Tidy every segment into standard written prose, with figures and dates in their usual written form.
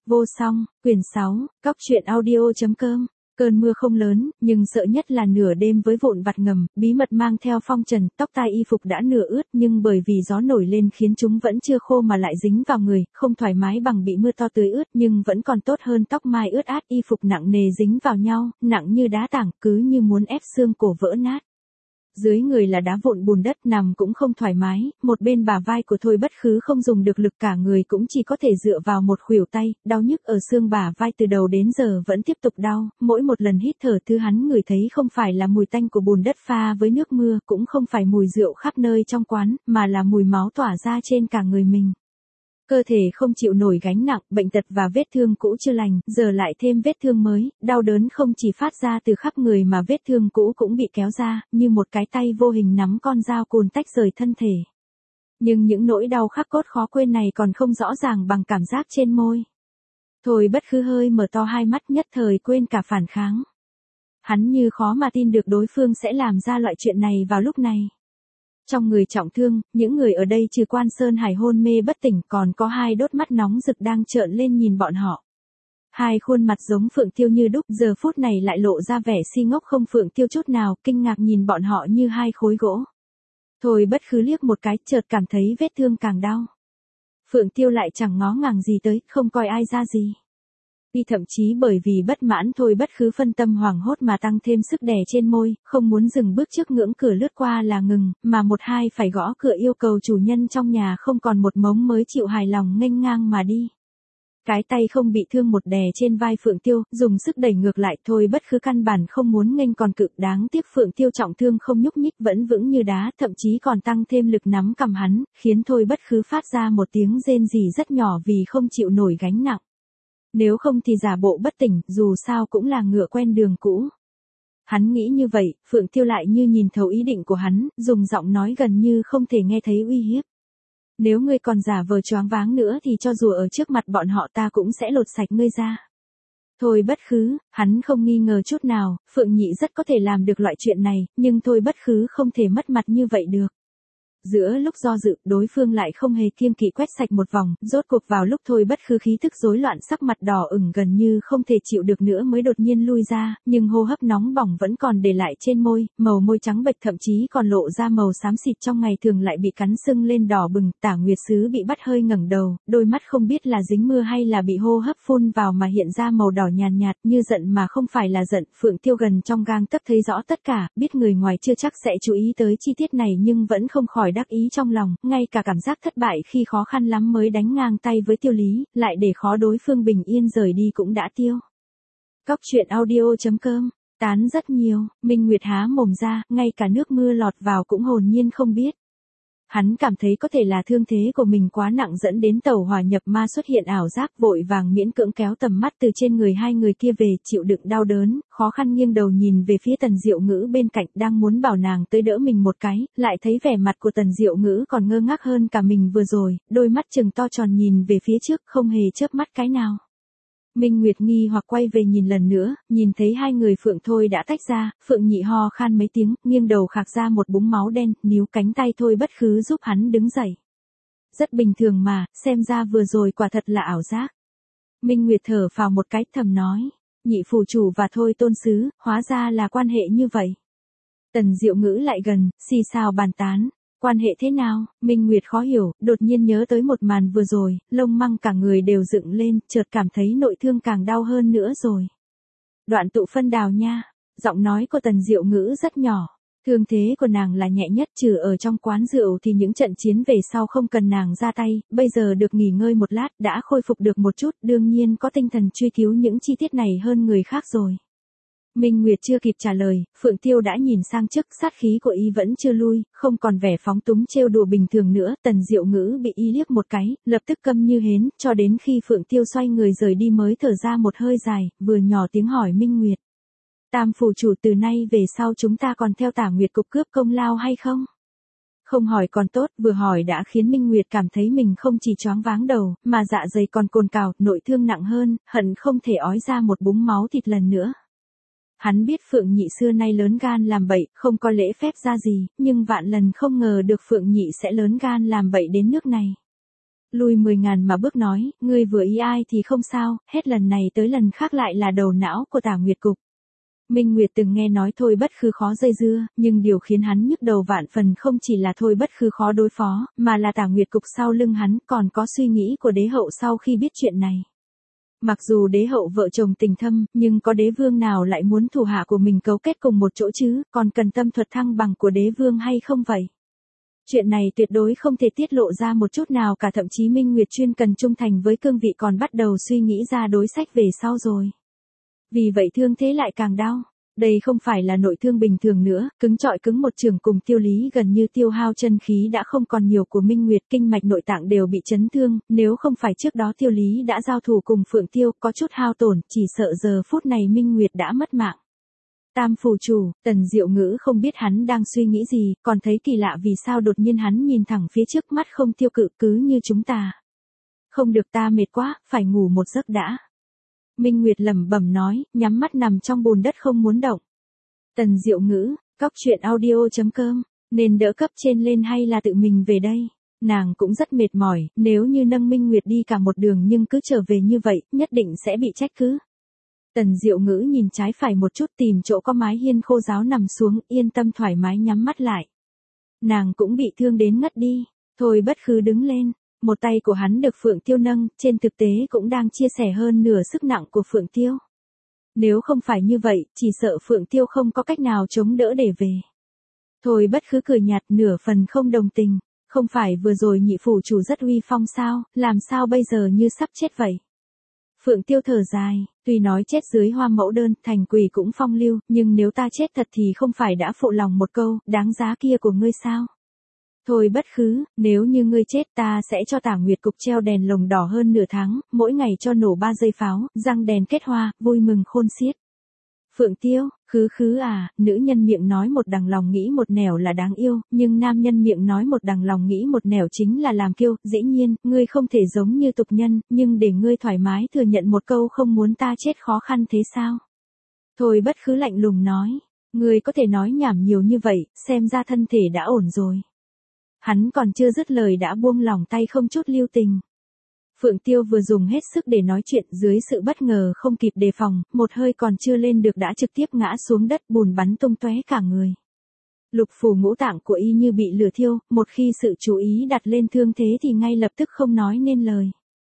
Vô song, quyển 6, cóc truyện audio.com. Cơn mưa không lớn, nhưng sợ nhất là nửa đêm với vụn vặt ngầm, bí mật mang theo phong trần, tóc tai y phục đã nửa ướt nhưng bởi vì gió nổi lên khiến chúng vẫn chưa khô mà lại dính vào người, không thoải mái bằng bị mưa to tưới ướt nhưng vẫn còn tốt hơn tóc mai ướt át, y phục nặng nề dính vào nhau, nặng như đá tảng, cứ như muốn ép xương cổ vỡ nát. Dưới người là đá vụn bùn đất, nằm cũng không thoải mái, một bên bả vai của Thôi Bất Khứ không dùng được lực, cả người cũng chỉ có thể dựa vào một khuỷu tay, đau nhức ở xương bả vai từ đầu đến giờ vẫn tiếp tục đau, mỗi một lần hít thở thứ hắn ngửi thấy không phải là mùi tanh của bùn đất pha với nước mưa, cũng không phải mùi rượu khắp nơi trong quán, mà là mùi máu tỏa ra trên cả người mình. Cơ thể không chịu nổi gánh nặng, bệnh tật và vết thương cũ chưa lành, giờ lại thêm vết thương mới, đau đớn không chỉ phát ra từ khắp người mà vết thương cũ cũng bị kéo ra, như một cái tay vô hình nắm con dao cùn tách rời thân thể. Nhưng những nỗi đau khắc cốt khó quên này còn không rõ ràng bằng cảm giác trên môi. Thôi Bất Khứ hơi mở to hai mắt, nhất thời quên cả phản kháng. Hắn như khó mà tin được đối phương sẽ làm ra loại chuyện này vào lúc này. Trong người trọng thương, những người ở đây trừ Quan Sơn Hải hôn mê bất tỉnh, còn có hai đốt mắt nóng rực đang trợn lên nhìn bọn họ. Hai khuôn mặt giống Phượng Tiêu như đúc, giờ phút này lại lộ ra vẻ si ngốc không Phượng Tiêu chút nào, kinh ngạc nhìn bọn họ như hai khối gỗ. Thôi Bất Khứ liếc một cái, chợt cảm thấy vết thương càng đau. Phượng Tiêu lại chẳng ngó ngàng gì tới, không coi ai ra gì. Thậm chí bởi vì bất mãn Thôi Bất Khứ phân tâm hoảng hốt mà tăng thêm sức đè trên môi, không muốn dừng bước trước ngưỡng cửa lướt qua là ngừng, mà một hai phải gõ cửa yêu cầu chủ nhân trong nhà không còn một mống mới chịu hài lòng nghênh ngang mà đi. Cái tay không bị thương một đè trên vai Phượng Tiêu, dùng sức đẩy ngược lại. Thôi Bất Khứ căn bản không muốn nghênh còn cự, đáng tiếc Phượng Tiêu trọng thương không nhúc nhích, vẫn vững như đá, thậm chí còn tăng thêm lực nắm cầm hắn, khiến Thôi Bất Khứ phát ra một tiếng rên rỉ rất nhỏ vì không chịu nổi gánh nặng. Nếu không thì giả bộ bất tỉnh, dù sao cũng là ngựa quen đường cũ. Hắn nghĩ như vậy, Phượng Tiêu lại như nhìn thấu ý định của hắn, dùng giọng nói gần như không thể nghe thấy uy hiếp. Nếu ngươi còn giả vờ choáng váng nữa thì cho dù ở trước mặt bọn họ ta cũng sẽ lột sạch ngươi ra. Thôi Bất Khứ, hắn không nghi ngờ chút nào, Phượng Nhị rất có thể làm được loại chuyện này, nhưng Thôi Bất Khứ không thể mất mặt như vậy được. Giữa lúc do dự, đối phương lại không hề kiêng kỵ quét sạch một vòng, rốt cuộc vào lúc Thôi Bất Khứ khí thức rối loạn, sắc mặt đỏ ửng gần như không thể chịu được nữa mới đột nhiên lui ra, nhưng hô hấp nóng bỏng vẫn còn để lại trên môi, màu môi trắng bệch thậm chí còn lộ ra màu xám xịt, trong ngày thường lại bị cắn sưng lên đỏ bừng. Tả Nguyệt Sứ bị bắt hơi ngẩng đầu, đôi mắt không biết là dính mưa hay là bị hô hấp phun vào mà hiện ra màu đỏ nhàn nhạt, như giận mà không phải là giận. Phượng Tiêu gần trong gang tấc thấy rõ tất cả, biết người ngoài chưa chắc sẽ chú ý tới chi tiết này nhưng vẫn không khỏi đắc ý trong lòng, ngay cả cảm giác thất bại khi khó khăn lắm mới đánh ngang tay với Tiêu Lý, lại để khó đối phương bình yên rời đi cũng đã tiêu. Cóc truyện audio.com, tán rất nhiều, Minh Nguyệt há mồm ra, ngay cả nước mưa lọt vào cũng hồn nhiên không biết. Hắn cảm thấy có thể là thương thế của mình quá nặng dẫn đến tẩu hỏa nhập ma xuất hiện ảo giác, vội vàng miễn cưỡng kéo tầm mắt từ trên người hai người kia về, chịu đựng đau đớn, khó khăn nghiêng đầu nhìn về phía Tần Diệu Ngữ bên cạnh, đang muốn bảo nàng tới đỡ mình một cái, lại thấy vẻ mặt của Tần Diệu Ngữ còn ngơ ngác hơn cả mình vừa rồi, đôi mắt trừng to tròn nhìn về phía trước, không hề chớp mắt cái nào. Minh Nguyệt nghi hoặc quay về nhìn lần nữa, nhìn thấy hai người Phượng Thôi đã tách ra, Phượng Nhị ho khan mấy tiếng, nghiêng đầu khạc ra một búng máu đen, níu cánh tay Thôi Bất Khứ giúp hắn đứng dậy. Rất bình thường mà, xem ra vừa rồi quả thật là ảo giác. Minh Nguyệt thở phào một cái, thầm nói, Nhị phủ chủ và Thôi tôn sứ, hóa ra là quan hệ như vậy. Tần Diệu Ngữ lại gần, xì xào bàn tán. Quan hệ thế nào? Minh Nguyệt khó hiểu, đột nhiên nhớ tới một màn vừa rồi, lông măng cả người đều dựng lên, chợt cảm thấy nội thương càng đau hơn nữa rồi. Đoạn tụ phân đào nha. Giọng nói của Tần Diệu Ngữ rất nhỏ. Thương thế của nàng là nhẹ nhất, trừ ở trong quán rượu thì những trận chiến về sau không cần nàng ra tay, bây giờ được nghỉ ngơi một lát, đã khôi phục được một chút, đương nhiên có tinh thần truy cứu những chi tiết này hơn người khác rồi. Minh Nguyệt chưa kịp trả lời, Phượng Tiêu đã nhìn sang trước, sát khí của y vẫn chưa lui, không còn vẻ phóng túng trêu đùa bình thường nữa. Tần Diệu Ngữ bị y liếc một cái, lập tức câm như hến, cho đến khi Phượng Tiêu xoay người rời đi mới thở ra một hơi dài, vừa nhỏ tiếng hỏi Minh Nguyệt. Tam phủ chủ, từ nay về sau chúng ta còn theo Tả Nguyệt cục cướp công lao hay không? Không hỏi còn tốt, vừa hỏi đã khiến Minh Nguyệt cảm thấy mình không chỉ choáng váng đầu, mà dạ dày còn cồn cào, nội thương nặng hơn, hận không thể ói ra một búng máu thịt lần nữa. Hắn biết Phượng Nhị xưa nay lớn gan làm bậy, không có lễ phép ra gì, nhưng vạn lần không ngờ được Phượng Nhị sẽ lớn gan làm bậy đến nước này. Lùi 10.000 mà bước nói, ngươi vừa ý ai thì không sao, hết lần này tới lần khác lại là đầu não của Tả Nguyệt Cục. Minh Nguyệt từng nghe nói Thôi Bất Khứ khó dây dưa, nhưng điều khiến hắn nhức đầu vạn phần không chỉ là Thôi Bất Khứ khó đối phó, mà là Tả Nguyệt Cục sau lưng hắn còn có suy nghĩ của đế hậu sau khi biết chuyện này. Mặc dù đế hậu vợ chồng tình thâm, nhưng có đế vương nào lại muốn thủ hạ của mình cấu kết cùng một chỗ chứ, còn cần tâm thuật thăng bằng của đế vương hay không vậy? Chuyện này tuyệt đối không thể tiết lộ ra một chút nào cả, thậm chí Minh Nguyệt chuyên cần trung thành với cương vị còn bắt đầu suy nghĩ ra đối sách về sau rồi. Vì vậy thương thế lại càng đau. Đây không phải là nội thương bình thường nữa, cứng trọi cứng một trường cùng Tiêu Lý gần như tiêu hao chân khí đã không còn nhiều của Minh Nguyệt, kinh mạch nội tạng đều bị chấn thương, nếu không phải trước đó Tiêu Lý đã giao thủ cùng Phượng Tiêu có chút hao tổn, chỉ sợ giờ phút này Minh Nguyệt đã mất mạng. Tam phủ chủ, Tần Diệu Ngữ không biết hắn đang suy nghĩ gì, còn thấy kỳ lạ vì sao đột nhiên hắn nhìn thẳng phía trước mắt không tiêu cự cứ như chúng ta. Không được, ta mệt quá, phải ngủ một giấc đã. Minh Nguyệt lẩm bẩm nói, nhắm mắt nằm trong bùn đất không muốn động. Tần Diệu Ngữ, cóc.audio.com, nên đỡ cấp trên lên hay là tự mình về đây? Nàng cũng rất mệt mỏi, nếu như nâng Minh Nguyệt đi cả một đường nhưng cứ trở về như vậy, nhất định sẽ bị trách cứ. Tần Diệu Ngữ nhìn trái phải một chút tìm chỗ có mái hiên khô ráo nằm xuống, yên tâm thoải mái nhắm mắt lại. Nàng cũng bị thương đến ngất đi, Thôi Bất Khứ đứng lên. Một tay của hắn được Phượng Tiêu nâng, trên thực tế cũng đang chia sẻ hơn nửa sức nặng của Phượng Tiêu. Nếu không phải như vậy, chỉ sợ Phượng Tiêu không có cách nào chống đỡ để về. Thôi Bất Khứ cười nhạt, nửa phần không đồng tình, không phải vừa rồi nhị phủ chủ rất uy phong sao, làm sao bây giờ như sắp chết vậy? Phượng Tiêu thở dài, tuy nói chết dưới hoa mẫu đơn, thành quỷ cũng phong lưu, nhưng nếu ta chết thật thì không phải đã phụ lòng một câu, đáng giá kia của ngươi sao? Thôi Bất Khứ, nếu như ngươi chết ta sẽ cho Tả Nguyệt Cục treo đèn lồng đỏ hơn nửa tháng, mỗi ngày cho nổ 3 giây pháo, răng đèn kết hoa, vui mừng khôn xiết. Phượng Tiêu, Khứ Khứ à, nữ nhân miệng nói một đằng lòng nghĩ một nẻo là đáng yêu, nhưng nam nhân miệng nói một đằng lòng nghĩ một nẻo chính là làm kiêu, dĩ nhiên, ngươi không thể giống như tục nhân, nhưng để ngươi thoải mái thừa nhận một câu không muốn ta chết khó khăn thế sao? Thôi Bất Khứ lạnh lùng nói, ngươi có thể nói nhảm nhiều như vậy, xem ra thân thể đã ổn rồi. Hắn còn chưa dứt lời đã buông lỏng tay không chút lưu tình. Phượng Tiêu vừa dùng hết sức để nói chuyện, dưới sự bất ngờ không kịp đề phòng, một hơi còn chưa lên được đã trực tiếp ngã xuống đất, bùn bắn tung tóe cả người. Lục phủ ngũ tạng của y như bị lửa thiêu, một khi sự chú ý đặt lên thương thế thì ngay lập tức không nói nên lời.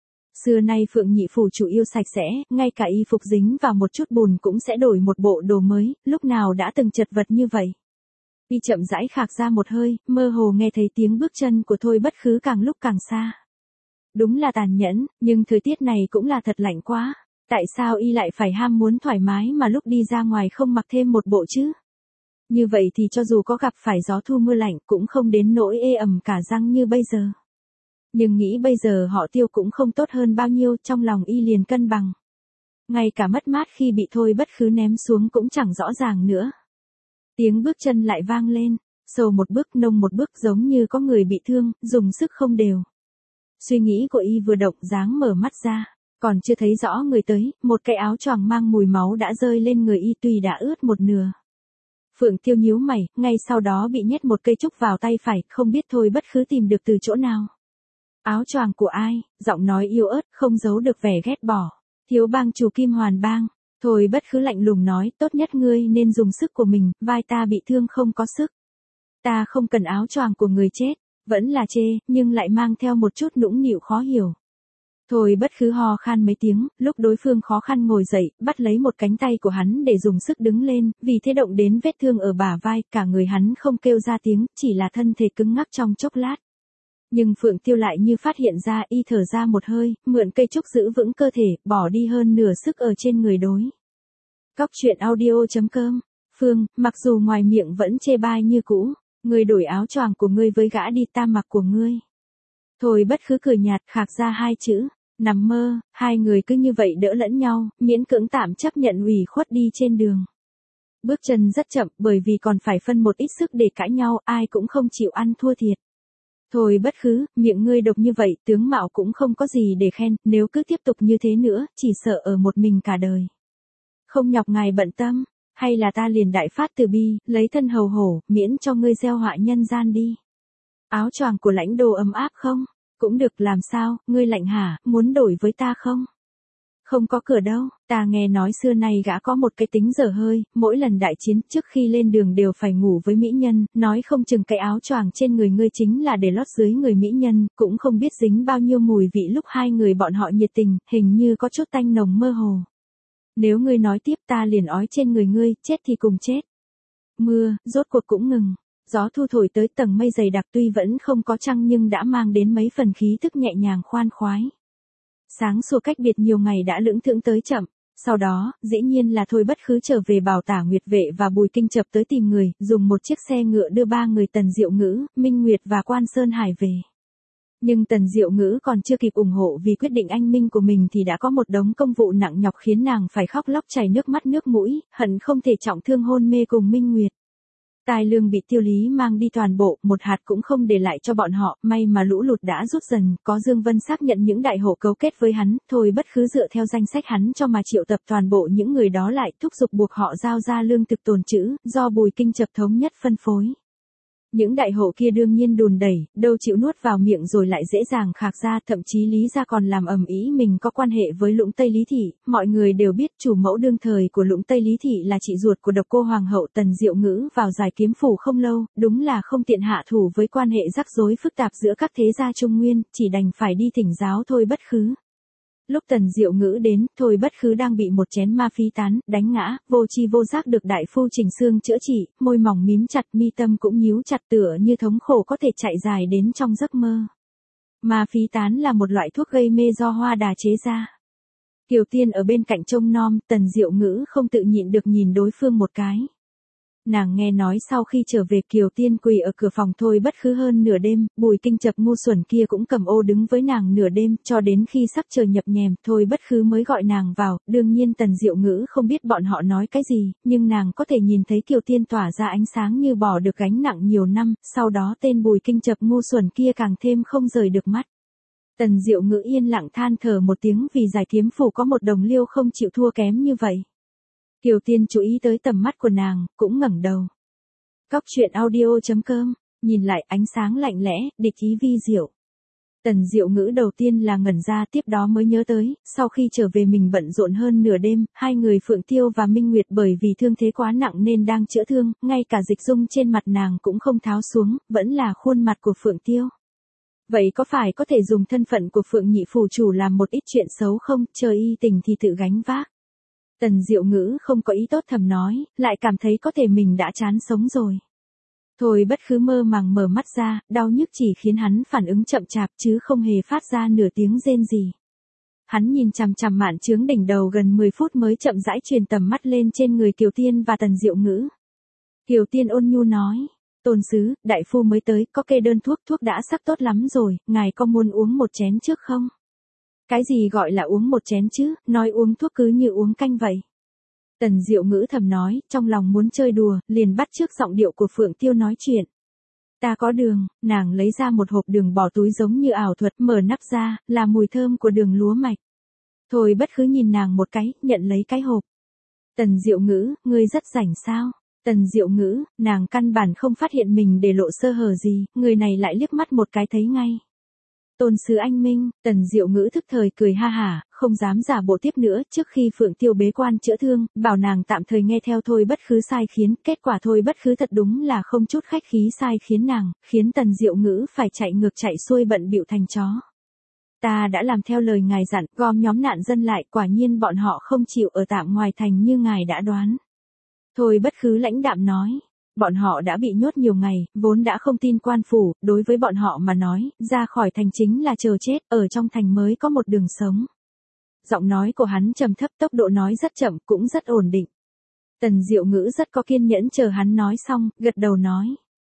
Xưa nay Phượng nhị phủ chủ yêu sạch sẽ, ngay cả y phục dính vào một chút bùn cũng sẽ đổi một bộ đồ mới, lúc nào đã từng chật vật như vậy. Y chậm rãi khạc ra một hơi, mơ hồ nghe thấy tiếng bước chân của Thôi Bất Khứ càng lúc càng xa. Đúng là tàn nhẫn, nhưng thời tiết này cũng là thật lạnh quá. Tại sao y lại phải ham muốn thoải mái mà lúc đi ra ngoài không mặc thêm một bộ chứ? Như vậy thì cho dù có gặp phải gió thu mưa lạnh cũng không đến nỗi ê ẩm cả răng như bây giờ. Nhưng nghĩ bây giờ họ Tiêu cũng không tốt hơn bao nhiêu, trong lòng y liền cân bằng. Ngay cả mất mát khi bị Thôi Bất Khứ ném xuống cũng chẳng rõ ràng nữa. Tiếng bước chân lại vang lên, sâu một bước nông một bước giống như có người bị thương, dùng sức không đều. Suy nghĩ của y vừa động dáng mở mắt ra, còn chưa thấy rõ người tới, một cái áo choàng mang mùi máu đã rơi lên người y tuy đã ướt một nửa. Phượng Tiêu nhíu mày, ngay sau đó bị nhét một cây trúc vào tay phải, không biết Thôi Bất Khứ tìm được từ chỗ nào. Áo choàng của ai? Giọng nói yếu ớt, không giấu được vẻ ghét bỏ. Thiếu bang chủ Kim Hoàn Bang. Thôi Bất Khứ lạnh lùng nói, tốt nhất ngươi nên dùng sức của mình, vai ta bị thương không có sức. Ta không cần áo choàng của người chết, vẫn là chê, nhưng lại mang theo một chút nũng nịu khó hiểu. Thôi Bất Khứ ho khan mấy tiếng, lúc đối phương khó khăn ngồi dậy, bắt lấy một cánh tay của hắn để dùng sức đứng lên, vì thế động đến vết thương ở bả vai, cả người hắn không kêu ra tiếng, chỉ là thân thể cứng ngắc trong chốc lát. Nhưng Phượng Tiêu lại như phát hiện ra, y thở ra một hơi, mượn cây trúc giữ vững cơ thể, bỏ đi hơn nửa sức ở trên người đối. Cóc.audio.com, Phương, mặc dù ngoài miệng vẫn chê bai như cũ, ngươi đổi áo choàng của ngươi với gã đi, ta mặc của ngươi. Thôi Bất Khứ cười nhạt, khạc ra hai chữ, nằm mơ, hai người cứ như vậy đỡ lẫn nhau, miễn cưỡng tạm chấp nhận ủy khuất đi trên đường. Bước chân rất chậm, bởi vì còn phải phân một ít sức để cãi nhau, ai cũng không chịu ăn thua thiệt. Thôi Bất Khứ, miệng ngươi độc như vậy, tướng mạo cũng không có gì để khen, nếu cứ tiếp tục như thế nữa, chỉ sợ ở một mình cả đời. Không nhọc ngài bận tâm, hay là ta liền đại phát từ bi, lấy thân hầu hổ, miễn cho ngươi gieo họa nhân gian đi. Áo choàng của lãnh đồ ấm áp không? Cũng được, làm sao, ngươi lạnh hả, muốn đổi với ta không? Không có cửa đâu, ta nghe nói xưa nay gã có một cái tính dở hơi, mỗi lần đại chiến trước khi lên đường đều phải ngủ với mỹ nhân, nói không chừng cái áo choàng trên người ngươi chính là để lót dưới người mỹ nhân, cũng không biết dính bao nhiêu mùi vị lúc hai người bọn họ nhiệt tình, hình như có chút tanh nồng mơ hồ. Nếu ngươi nói tiếp ta liền ói trên người ngươi, chết thì cùng chết. Mưa, rốt cuộc cũng ngừng. Gió thu thổi tới tầng mây dày đặc tuy vẫn không có trăng nhưng đã mang đến mấy phần khí thức nhẹ nhàng khoan khoái. Sáng sủa cách biệt nhiều ngày đã lững thững tới chậm, sau đó, dĩ nhiên là Thôi Bất Khứ trở về bảo Tả Nguyệt Vệ và Bùi Kinh Chập tới tìm người, dùng một chiếc xe ngựa đưa ba người Tần Diệu Ngữ, Minh Nguyệt và Quan Sơn Hải về. Nhưng Tần Diệu Ngữ còn chưa kịp ủng hộ vì quyết định anh minh của mình thì đã có một đống công vụ nặng nhọc khiến nàng phải khóc lóc chảy nước mắt nước mũi, hận không thể trọng thương hôn mê cùng Minh Nguyệt. Tài lương bị Tiêu Lý mang đi toàn bộ, một hạt cũng không để lại cho bọn họ, may mà lũ lụt đã rút dần, có Dương Vân xác nhận những đại hộ cấu kết với hắn, Thôi Bất Khứ dựa theo danh sách hắn cho mà triệu tập toàn bộ những người đó lại, thúc giục buộc họ giao ra lương thực tồn trữ, do Bùi Kinh Chập thống nhất phân phối. Những đại hộ kia đương nhiên đùn đẩy, đâu chịu nuốt vào miệng rồi lại dễ dàng khạc ra, thậm chí Lý gia còn làm ầm ĩ mình có quan hệ với Lũng Tây Lý Thị, mọi người đều biết chủ mẫu đương thời của Lũng Tây Lý Thị là chị ruột của Độc Cô Hoàng hậu Tần Diệu Ngữ vào giải kiếm phủ không lâu, đúng là không tiện hạ thủ với quan hệ rắc rối phức tạp giữa các thế gia Trung Nguyên, chỉ đành phải đi thỉnh giáo Thôi Bất Khứ. Lúc Tần Diệu Ngữ đến, Thôi Bất Khứ đang bị một chén ma phi tán, đánh ngã, vô chi vô giác được đại phu Trình Xương chữa trị, môi mỏng mím chặt, mi tâm cũng nhíu chặt tựa như thống khổ có thể chạy dài đến trong giấc mơ. Ma phi tán là một loại thuốc gây mê do hoa đà chế ra. Kiều Tiên ở bên cạnh trông nom, Tần Diệu Ngữ không tự nhịn được nhìn đối phương một cái. Nàng nghe nói sau khi trở về Kiều Tiên quỳ ở cửa phòng Thôi Bất Khứ hơn nửa đêm, Bùi Kinh Chập ngu xuẩn kia cũng cầm ô đứng với nàng nửa đêm, cho đến khi sắc trời nhập nhèm, Thôi Bất Khứ mới gọi nàng vào, đương nhiên Tần Diệu Ngữ không biết bọn họ nói cái gì, nhưng nàng có thể nhìn thấy Kiều Tiên tỏa ra ánh sáng như bỏ được gánh nặng nhiều năm, sau đó tên Bùi Kinh Chập ngu xuẩn kia càng thêm không rời được mắt. Tần Diệu Ngữ yên lặng than thở một tiếng vì giải kiếm phủ có một đồng liêu không chịu thua kém như vậy. Kiều Tiên chú ý tới tầm mắt của nàng, cũng ngẩng đầu. Cóc truyện audio.com, nhìn lại ánh sáng lạnh lẽ, địch ý vi diệu. Tần Diệu Ngữ đầu tiên là ngẩn ra, tiếp đó mới nhớ tới, sau khi trở về mình bận rộn hơn nửa đêm, hai người Phượng Tiêu và Minh Nguyệt bởi vì thương thế quá nặng nên đang chữa thương, ngay cả dịch dung trên mặt nàng cũng không tháo xuống, vẫn là khuôn mặt của Phượng Tiêu. Vậy có phải có thể dùng thân phận của Phượng nhị phủ chủ làm một ít chuyện xấu không, trời y tình thì tự gánh vác. Tần Diệu Ngữ không có ý tốt thầm nói, lại cảm thấy có thể mình đã chán sống rồi. Thôi Bất Khứ mơ màng mở mắt ra, đau nhức chỉ khiến hắn phản ứng chậm chạp chứ không hề phát ra nửa tiếng rên gì. Hắn nhìn chằm chằm mạn chướng đỉnh đầu gần 10 phút mới chậm rãi truyền tầm mắt lên trên người Kiều Tiên và Tần Diệu Ngữ. Kiều Tiên ôn nhu nói, tôn sứ, đại phu mới tới, có kê đơn thuốc, thuốc đã sắc tốt lắm rồi, ngài có muốn uống một chén trước không? Cái gì gọi là uống một chén chứ, nói uống thuốc cứ như uống canh vậy. Tần Diệu Ngữ thầm nói, trong lòng muốn chơi đùa, liền bắt chước giọng điệu của Phượng Tiêu nói chuyện. Ta có đường, nàng lấy ra một hộp đường bỏ túi giống như ảo thuật, mở nắp ra, là mùi thơm của đường lúa mạch. Thôi Bất Khứ nhìn nàng một cái, nhận lấy cái hộp. Tần Diệu Ngữ, ngươi rất rảnh sao? Tần Diệu Ngữ, nàng căn bản không phát hiện mình để lộ sơ hở gì, người này lại liếc mắt một cái thấy ngay. Tôn sứ anh minh, Tần Diệu Ngữ thức thời cười ha hả, không dám giả bộ tiếp nữa, trước khi Phượng Tiêu bế quan chữa thương, bảo nàng tạm thời nghe theo Thôi Bất Khứ sai khiến, kết quả Thôi Bất Khứ thật đúng là không chút khách khí sai khiến nàng, khiến Tần Diệu Ngữ phải chạy ngược chạy xuôi bận bịu thành chó. Ta đã làm theo lời ngài dặn, gom nhóm nạn dân lại, quả nhiên bọn họ không chịu ở tạm ngoài thành như ngài đã đoán. Thôi Bất Khứ lãnh đạm nói. Bọn họ đã bị nhốt nhiều ngày, vốn đã không tin quan phủ, đối với bọn họ mà nói, ra khỏi thành chính là chờ chết, ở trong thành mới có một đường sống. Giọng nói của hắn trầm thấp, tốc độ nói rất chậm, cũng rất ổn định. Tần Diệu Ngữ rất có kiên nhẫn chờ hắn nói xong, gật đầu nói.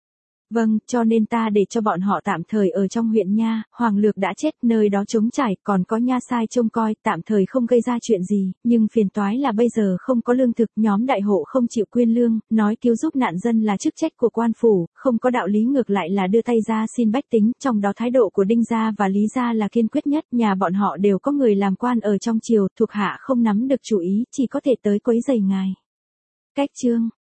Vâng, cho nên ta để cho bọn họ tạm thời ở trong huyện nha, Hoàng Lược đã chết, nơi đó trống trải, còn có nha sai trông coi, tạm thời không gây ra chuyện gì, nhưng phiền toái là bây giờ không có lương thực, nhóm đại hộ không chịu quyên lương, nói cứu giúp nạn dân là chức trách của quan phủ, không có đạo lý ngược lại là đưa tay ra xin bách tính, trong đó thái độ của Đinh gia và Lý gia là kiên quyết nhất, nhà bọn họ đều có người làm quan ở trong triều, thuộc hạ không nắm được chủ ý, chỉ có thể tới quấy rầy ngài. Cách chương